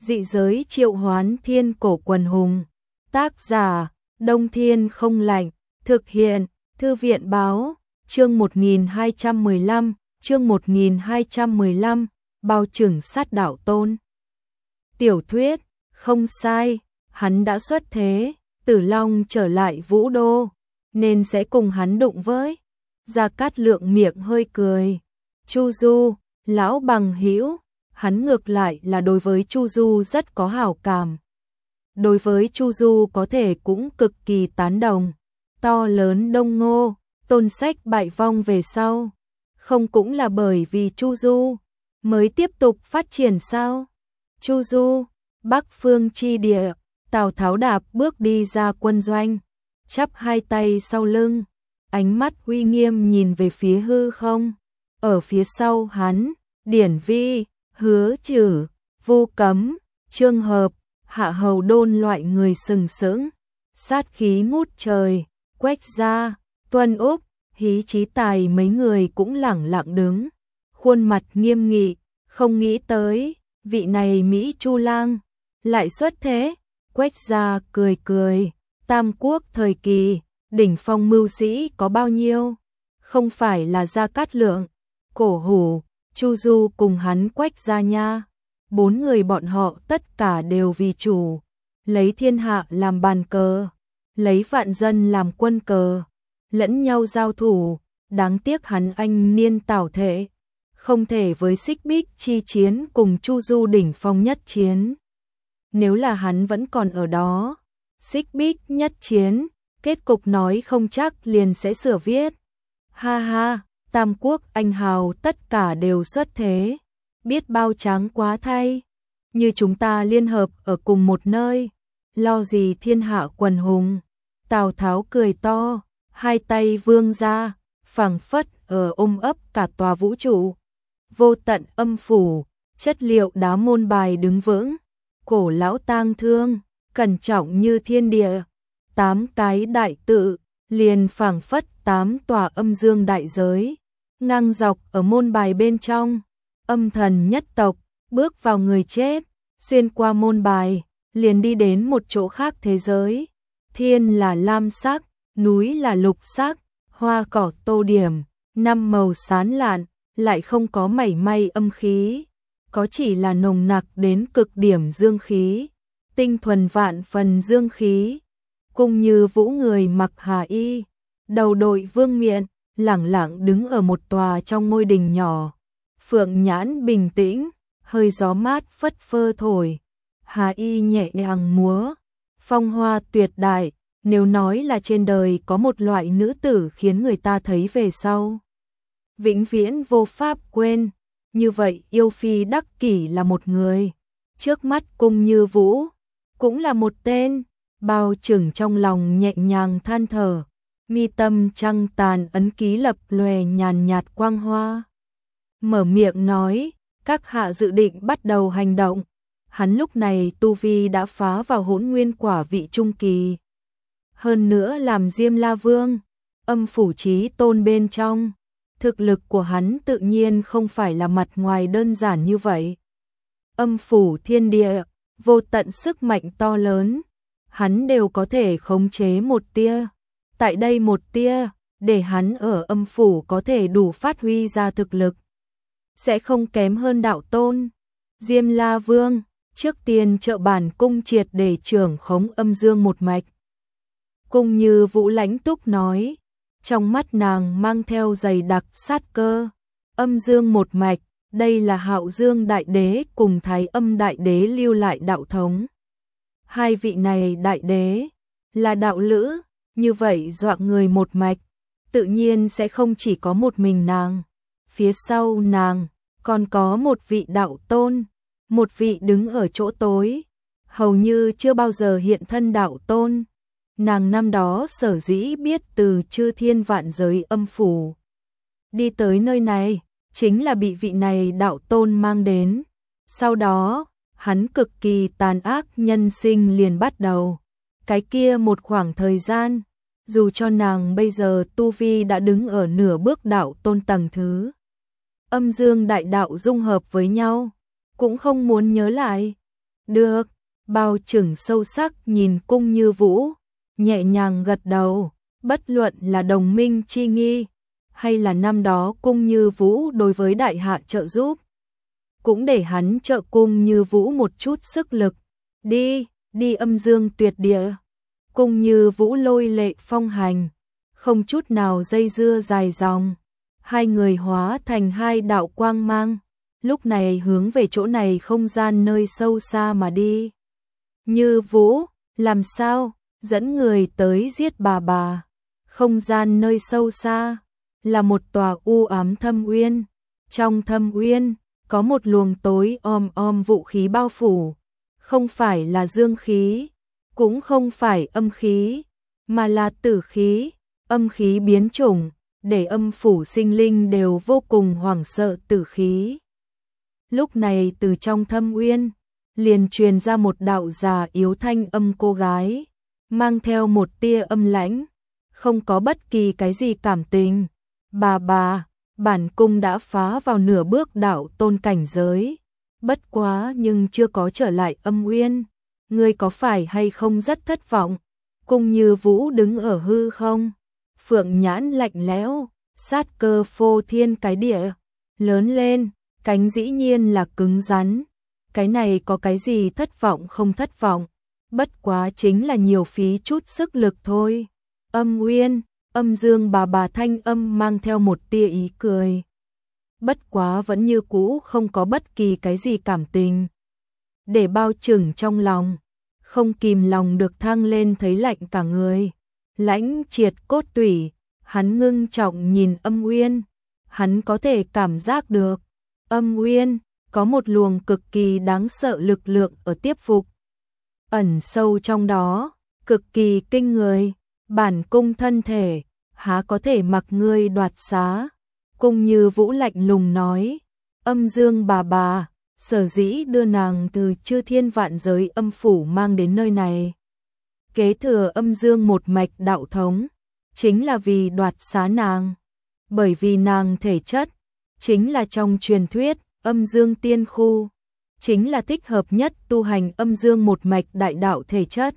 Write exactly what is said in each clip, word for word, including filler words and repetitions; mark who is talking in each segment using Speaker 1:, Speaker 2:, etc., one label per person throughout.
Speaker 1: Dị giới triệu hoán thiên cổ quần hùng. Tác giả, Đông Thiên Không Lạnh. Thực hiện, Thư viện Báo. Chương một nghìn hai trăm mười lăm, chương một nghìn hai trăm mười lăm, bao trừng sát đạo tôn. Tiểu thuyết, không sai, hắn đã xuất thế, Tử Long trở lại Vũ Đô, nên sẽ cùng hắn đụng với. Gia Cát Lượng miệng hơi cười. Chu Du, lão bằng hữu, hắn ngược lại là đối với Chu Du rất có hảo cảm. Đối với Chu Du có thể cũng cực kỳ tán đồng. To lớn Đông Ngô, Tôn Sách bại vong về sau, không cũng là bởi vì Chu Du mới tiếp tục phát triển sao? Chu Du, Bắc Phương chi địa, Tào Tháo đạp bước đi ra quân doanh, chắp hai tay sau lưng, ánh mắt uy nghiêm nhìn về phía hư không. Ở phía sau hắn, Điển Vi, Hứa Trử, Vu Cấm, Trương Hợp, Hạ Hầu Đôn loại người sừng sững, sát khí ngút trời, Quách Gia, Tuân Úc, Hí Chí Tài mấy người cũng lẳng lặng đứng, khuôn mặt nghiêm nghị, không nghĩ tới, vị này Mỹ Chu Lang lại xuất thế. Quách Gia cười cười, Tam Quốc thời kỳ, đỉnh phong mưu sĩ có bao nhiêu? Không phải là Gia Cát Lượng, Cổ Hủ, Chu Du cùng hắn Quách Gia nha. Bốn người bọn họ tất cả đều vì chủ, lấy thiên hạ làm bàn cờ, lấy vạn dân làm quân cờ, lẫn nhau giao thủ, đáng tiếc hắn anh niên tảo thể, không thể với Xích Bích chi chiến cùng Chu Du đỉnh phong nhất chiến. Nếu là hắn vẫn còn ở đó, Xích Bích nhất chiến, kết cục nói không chắc liền sẽ sửa viết. Ha ha, Tam Quốc anh hào tất cả đều xuất thế, biết bao tráng quá thay. Như chúng ta liên hợp ở cùng một nơi, lo gì thiên hạ quần hùng. Tào Tháo cười to, hai tay vươn ra, phảng phất ở ôm ấp cả tòa vũ trụ. Vô tận âm phủ, chất liệu đá môn bài đứng vững, cổ lão tang thương, cẩn trọng như thiên địa. Tám cái đại tự, liền phảng phất tám tòa âm dương đại giới, ngang dọc ở môn bài bên trong. Âm thần nhất tộc, bước vào người chết, xuyên qua môn bài, liền đi đến một chỗ khác thế giới. Thiên là lam sắc, núi là lục sắc, hoa cỏ tô điểm, năm màu sán lạn, lại không có mảy may âm khí, có chỉ là nồng nặc đến cực điểm dương khí, tinh thuần vạn phần dương khí. Cùng Như Vũ người mặc hà y, đầu đội vương miện, lẳng lặng đứng ở một tòa trong ngôi đình nhỏ. Phượng nhãn bình tĩnh, hơi gió mát phất phơ thổi, hà y nhẹ nhàng múa, phong hoa tuyệt đại. Nếu nói là trên đời có một loại nữ tử khiến người ta thấy về sau vĩnh viễn vô pháp quên, như vậy yêu phi đắc kỷ là một người. Trước mắt Cung Như Vũ cũng là một tên. Bao trừng trong lòng nhẹ nhàng than thở, mi tâm trăng tàn ấn ký lập lòe nhàn nhạt quang hoa. Mở miệng nói, các hạ dự định bắt đầu hành động. Hắn lúc này tu vi đã phá vào hỗn nguyên quả vị trung kỳ. Hơn nữa làm Diêm La Vương, âm phủ chí tôn bên trong. Thực lực của hắn tự nhiên không phải là mặt ngoài đơn giản như vậy. Âm phủ thiên địa, vô tận sức mạnh to lớn, hắn đều có thể khống chế một tia. Tại đây một tia, để hắn ở âm phủ có thể đủ phát huy ra thực lực, sẽ không kém hơn đạo tôn. Diêm La Vương, trước tiên trợ bản cung triệt để trưởng khống âm dương một mạch. Cung Như Vũ lãnh túc nói, trong mắt nàng mang theo dày đặc sát cơ. Âm dương một mạch, đây là Hạo Dương Đại Đế cùng Thái Âm Đại Đế lưu lại đạo thống. Hai vị này đại đế là đạo lữ, như vậy dọa người một mạch, tự nhiên sẽ không chỉ có một mình nàng. Phía sau nàng còn có một vị đạo tôn, một vị đứng ở chỗ tối, hầu như chưa bao giờ hiện thân đạo tôn. Nàng năm đó sở dĩ biết từ chư thiên vạn giới âm phủ đi tới nơi này, chính là bị vị này đạo tôn mang đến. Sau đó, hắn cực kỳ tàn ác nhân sinh liền bắt đầu. Cái kia một khoảng thời gian, dù cho nàng bây giờ tu vi đã đứng ở nửa bước đạo tôn tầng thứ, âm dương đại đạo dung hợp với nhau, cũng không muốn nhớ lại. Được, Bao Trừng sâu sắc nhìn Cung Như Vũ, nhẹ nhàng gật đầu, bất luận là đồng minh chi nghi, hay là năm đó Cung Như Vũ đối với đại hạ trợ giúp, cũng để hắn trợ Cung Như Vũ một chút sức lực. Đi, đi âm dương tuyệt địa. Cung Như Vũ lôi lệ phong hành, không chút nào dây dưa dài dòng. Hai người hóa thành hai đạo quang mang, lúc này hướng về chỗ này không gian nơi sâu xa mà đi. Như Vũ, làm sao, dẫn người tới giết bà bà. Không gian nơi sâu xa, là một tòa u ám thâm uyên. Trong thâm uyên, có một luồng tối om om vũ khí bao phủ. Không phải là dương khí, cũng không phải âm khí, mà là tử khí, âm khí biến chủng, để âm phủ sinh linh đều vô cùng hoảng sợ tử khí. Lúc này từ trong thâm uyên, liền truyền ra một đạo già yếu thanh âm cô gái, mang theo một tia âm lãnh, không có bất kỳ cái gì cảm tình. Bà bà, bản cung đã phá vào nửa bước đạo tôn cảnh giới, bất quá nhưng chưa có trở lại âm uyên, ngươi có phải hay không rất thất vọng? Cung Như Vũ đứng ở hư không, phượng nhãn lạnh lẽo, sát cơ phô thiên cái địa, lớn lên, cánh dĩ nhiên là cứng rắn. Cái này có cái gì thất vọng không thất vọng, bất quá chính là nhiều phí chút sức lực thôi. Âm uyên, âm dương bà bà thanh âm mang theo một tia ý cười. Bất quá vẫn như cũ không có bất kỳ cái gì cảm tình. Để Bao Trừng trong lòng, không kìm lòng được thăng lên thấy lạnh cả người. Lãnh triệt cốt tủy, hắn ngưng trọng nhìn âm uyên, hắn có thể cảm giác được. Âm uyên, có một luồng cực kỳ đáng sợ lực lượng ở tiếp phục. Ẩn sâu trong đó, cực kỳ kinh người, bản cung thân thể, há có thể mặc ngươi đoạt xá. Cung Như Vũ lạnh lùng nói, âm dương bà bà, sở dĩ đưa nàng từ chư thiên vạn giới âm phủ mang đến nơi này. Kế thừa âm dương một mạch đạo thống, chính là vì đoạt xá nàng. Bởi vì nàng thể chất, chính là trong truyền thuyết, âm dương tiên khu, chính là thích hợp nhất tu hành âm dương một mạch đại đạo thể chất.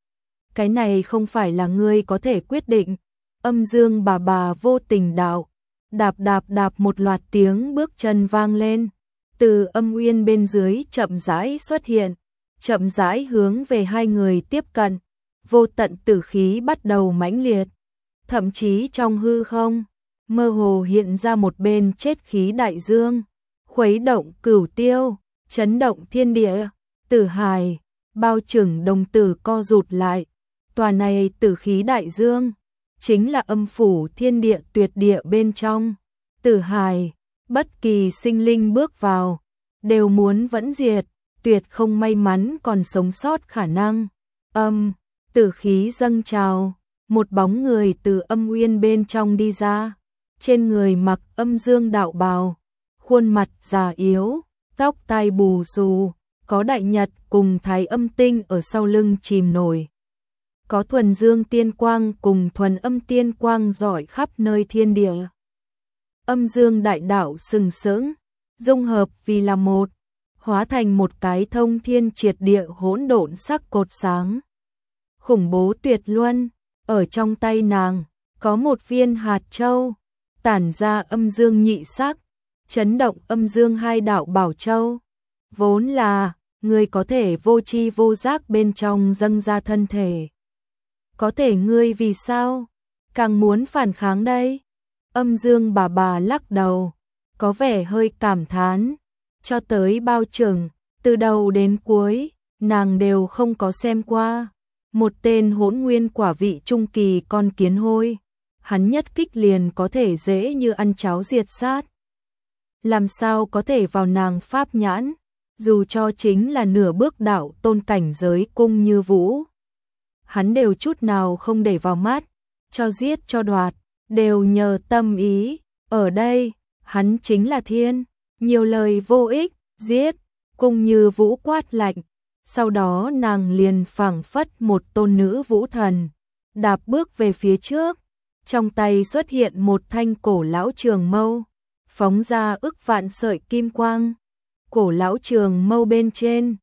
Speaker 1: Cái này không phải là ngươi có thể quyết định. Âm dương bà bà vô tình đạo, đạp đạp đạp một loạt tiếng bước chân vang lên, từ âm uyên bên dưới chậm rãi xuất hiện, chậm rãi hướng về hai người tiếp cận. Vô tận tử khí bắt đầu mãnh liệt, thậm chí trong hư không, mơ hồ hiện ra một bên chết khí đại dương, khuấy động cửu tiêu, chấn động thiên địa. Tử hài, Bao Trừng đồng tử co rụt lại, tòa này tử khí đại dương, chính là âm phủ thiên địa tuyệt địa bên trong. Tử hài, bất kỳ sinh linh bước vào, đều muốn vẫn diệt, tuyệt không may mắn còn sống sót khả năng. Âm, tử khí dâng trào, một bóng người từ âm uyên bên trong đi ra, trên người mặc âm dương đạo bào, khuôn mặt già yếu, tóc tai bù xù, có đại nhật cùng thái âm tinh ở sau lưng chìm nổi. Có thuần dương tiên quang cùng thuần âm tiên quang rọi khắp nơi thiên địa. Âm dương đại đạo sừng sững, dung hợp vì là một, hóa thành một cái thông thiên triệt địa hỗn độn sắc cột sáng. Khủng bố tuyệt luân, ở trong tay nàng, có một viên hạt châu, tản ra âm dương nhị sắc, chấn động âm dương hai đạo bảo châu. Vốn là, ngươi có thể vô tri vô giác bên trong dâng ra thân thể. Có thể ngươi vì sao càng muốn phản kháng đây? Âm dương bà bà lắc đầu, có vẻ hơi cảm thán, cho tới Bao Trừng, từ đầu đến cuối, nàng đều không có xem qua. Một tên hỗn nguyên quả vị trung kỳ con kiến hôi, hắn nhất kích liền có thể dễ như ăn cháo diệt sát. Làm sao có thể vào nàng pháp nhãn, dù cho chính là nửa bước đạo tôn cảnh giới Cung Như Vũ. Hắn đều chút nào không để vào mắt, cho giết cho đoạt, đều nhờ tâm ý. Ở đây, hắn chính là thiên, nhiều lời vô ích, giết. Cung Như Vũ quát lạnh, sau đó nàng liền phảng phất một tôn nữ vũ thần, đạp bước về phía trước, trong tay xuất hiện một thanh cổ lão trường mâu, phóng ra ức vạn sợi kim quang. Cổ lão trường mâu bên trên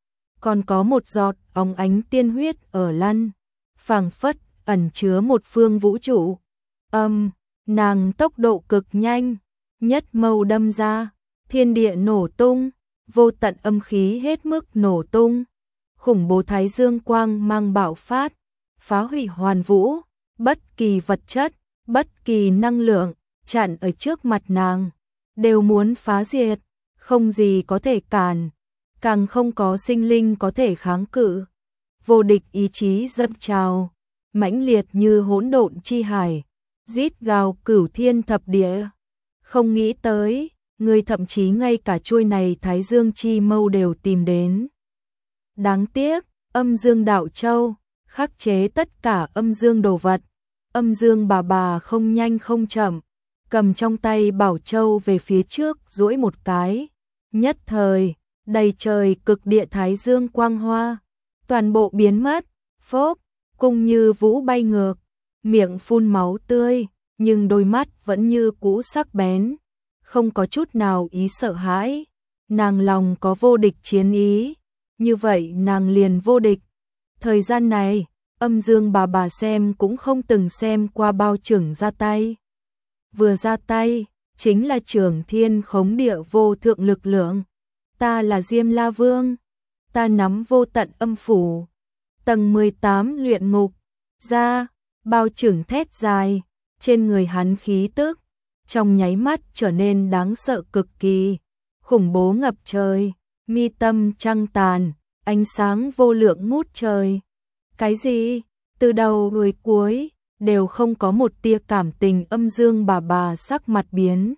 Speaker 1: còn có một giọt óng ánh tiên huyết ở lăn, phảng phất ẩn chứa một phương vũ trụ. Âm, nàng tốc độ cực nhanh, nhất mâu đâm ra, thiên địa nổ tung, vô tận âm khí hết mức nổ tung. Khủng bố thái dương quang mang bạo phát, phá hủy hoàn vũ, bất kỳ vật chất, bất kỳ năng lượng chặn ở trước mặt nàng đều muốn phá diệt, không gì có thể cản, càng không có sinh linh có thể kháng cự. Vô địch ý chí dâng trào, mãnh liệt như hỗn độn chi hải, rít gào cửu thiên thập địa. Không nghĩ tới, người thậm chí ngay cả chuôi này Thái Dương chi mâu đều tìm đến. Đáng tiếc, âm dương đạo châu, khắc chế tất cả âm dương đồ vật. Âm dương bà bà không nhanh không chậm, cầm trong tay bảo châu về phía trước duỗi một cái. Nhất thời, đầy trời cực địa Thái Dương quang hoa, toàn bộ biến mất, phốp, cung như vũ bay ngược, miệng phun máu tươi, nhưng đôi mắt vẫn như cũ sắc bén, không có chút nào ý sợ hãi. Nàng lòng có vô địch chiến ý, như vậy nàng liền vô địch. Thời gian này, âm dương bà bà xem cũng không từng xem qua bao trưởng ra tay. Vừa ra tay, chính là trưởng thiên khống địa vô thượng lực lượng. Ta là Diêm La Vương, ta nắm vô tận âm phủ. Tầng mười tám luyện ngục, ra, bao trưởng thét dài, trên người hắn khí tức, trong nháy mắt trở nên đáng sợ cực kỳ, khủng bố ngập trời, mi tâm trăng tàn, ánh sáng vô lượng ngút trời. Cái gì? Từ đầu đuôi cuối, đều không có một tia cảm tình. Âm dương bà bà sắc mặt biến.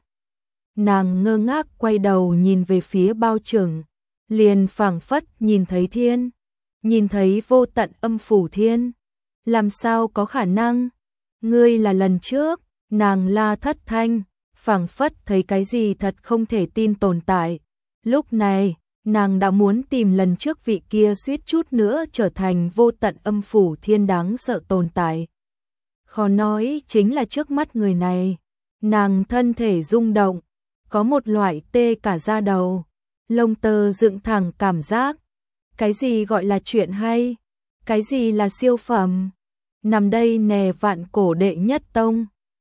Speaker 1: Nàng ngơ ngác quay đầu nhìn về phía bao trưởng, liền phảng phất nhìn thấy thiên, nhìn thấy vô tận âm phủ thiên. Làm sao có khả năng? Ngươi là lần trước, nàng la thất thanh, phảng phất thấy cái gì thật không thể tin tồn tại. Lúc này, nàng đã muốn tìm lần trước vị kia suýt chút nữa trở thành vô tận âm phủ thiên đáng sợ tồn tại. Khó nói chính là trước mắt người này. Nàng thân thể rung động, có một loại tê cả da đầu, lông tơ dựng thẳng cảm giác. Cái gì gọi là chuyện hay? Cái gì là siêu phẩm? Nằm đây nè vạn cổ đệ nhất tông.